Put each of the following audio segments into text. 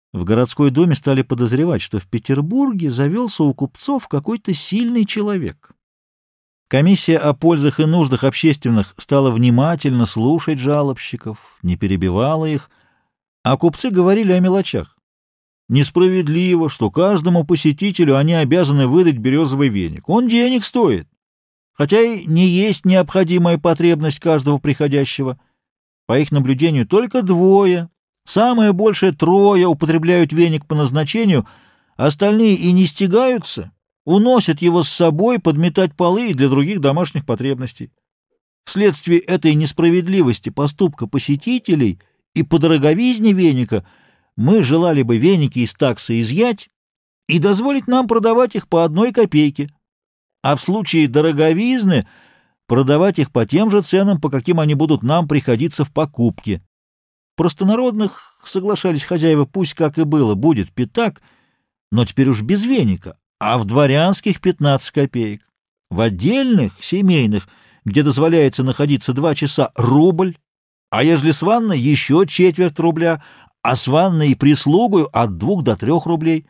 В городской думе стали подозревать, что в Петербурге завелся у купцов какой-то сильный человек. Комиссия о пользах и нуждах общественных стала внимательно слушать жалобщиков, не перебивала их, а купцы говорили о мелочах. Несправедливо, что каждому посетителю они обязаны выдать березовый веник. Он денег стоит, хотя и не есть необходимая потребность каждого приходящего. По их наблюдению, только двое, самое большее трое употребляют веник по назначению, остальные и не стягаются, уносят его с собой подметать полы и для других домашних потребностей. Вследствие этой несправедливости поступка посетителей и по дороговизне веника мы желали бы веники из таксы изъять и дозволить нам продавать их по 1 копейке, а в случае дороговизны продавать их по тем же ценам, по каким они будут нам приходиться в покупке. Простонародных, соглашались хозяева, пусть как и было, будет пятак, но теперь уж без веника, а в дворянских 15 копеек. В отдельных, семейных, где дозволяется находиться 2 часа, рубль, а ежели с ванной еще четверть рубля, а с ванной и прислугою от 2 до 3 рублей.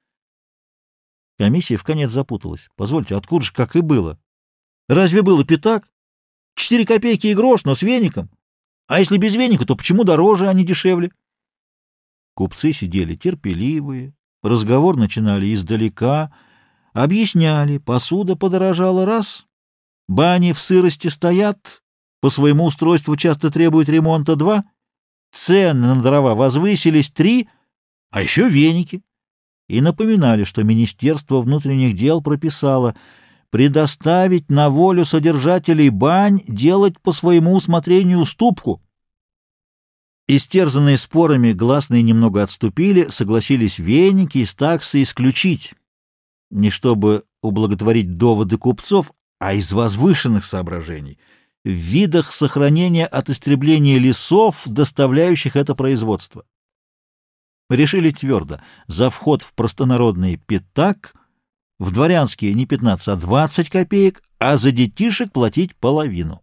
Комиссия вконец запуталась. Позвольте, откуда же как и было? Разве было пятак? 4 копейки и грош, но с веником. А если без веника, то почему дороже, а не дешевле? Купцы сидели терпеливые, разговор начинали издалека, объясняли, посуда подорожала раз, бани в сырости стоят, по своему устройству часто требуют ремонта 2, цены на дрова возвысились 3, а еще веники. И напоминали, что Министерство внутренних дел прописало предоставить на волю содержателей бань делать по своему усмотрению уступку. Истерзанные спорами гласные немного отступили, согласились веники из таксы исключить, не чтобы ублаготворить доводы купцов, а из возвышенных соображений, в видах сохранения от истребления лесов, доставляющих это производство. Решили твердо: за вход в простонародный пятак, в дворянские не 15, а 20 копеек, а за детишек платить половину.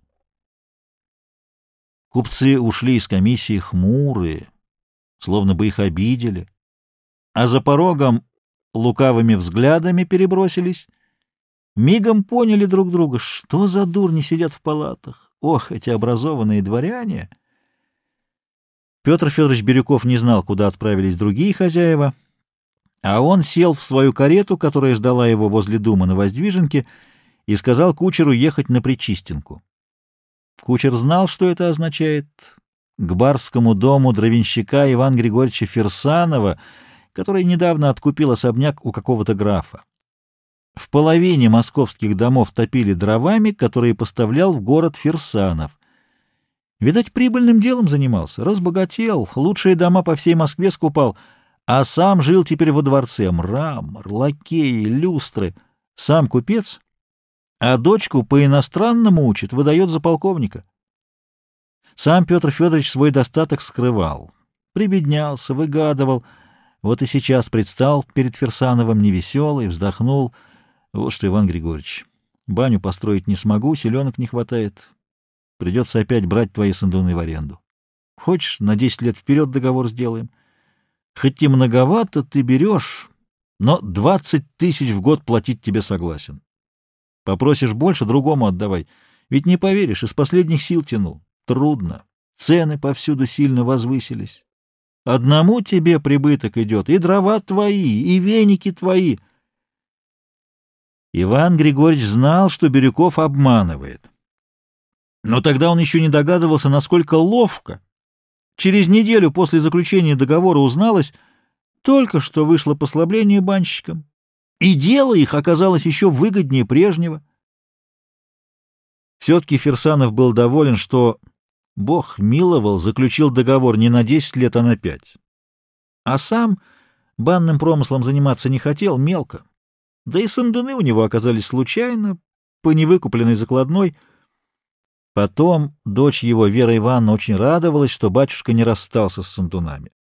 Купцы ушли из комиссии хмурые, словно бы их обидели, а за порогом лукавыми взглядами перебросились, мигом поняли друг друга, что за дурни сидят в палатах. Ох, эти образованные дворяне! Петр Федорович Бирюков не знал, куда отправились другие хозяева, а он сел в свою карету, которая ждала его возле дома на Воздвиженке, и сказал кучеру ехать на Причистенку. Кучер знал, что это означает. К барскому дому дровенщика Ивана Григорьевича Фирсанова, который недавно откупил особняк у какого-то графа. В половине московских домов топили дровами, которые поставлял в город Фирсанов. Видать, прибыльным делом занимался, разбогател, лучшие дома по всей Москве скупал, а сам жил теперь во дворце. Мрамор, лакеи, люстры. Сам купец, а дочку по-иностранному учит, выдает за полковника. Сам Петр Федорович свой достаток скрывал, прибеднялся, выгадывал. Вот и сейчас предстал перед Фирсановым невеселый, вздохнул. Вот что, Иван Григорьевич, баню построить не смогу, селенок не хватает. Придется опять брать твои сандуны в аренду. Хочешь, на 10 лет вперед договор сделаем? Хоть и многовато ты берешь, но 20 тысяч в год платить тебе согласен. Попросишь больше, другому отдавай. Ведь не поверишь, из последних сил тяну. Трудно. Цены повсюду сильно возвысились. Одному тебе прибыток идет, и дрова твои, и веники твои. Иван Григорьевич знал, что Бирюков обманывает. Но тогда он еще не догадывался, насколько ловко. Через неделю после заключения договора узналось, только что вышло послабление банщикам, и дело их оказалось еще выгоднее прежнего. Все-таки Фирсанов был доволен, что Бог миловал, заключил договор не на 10 лет, а на 5. А сам банным промыслом заниматься не хотел, мелко. Да и сандуны у него оказались случайно, по невыкупленной закладной. Потом дочь его, Вера Ивановна, очень радовалась, что батюшка не расстался с сандунами.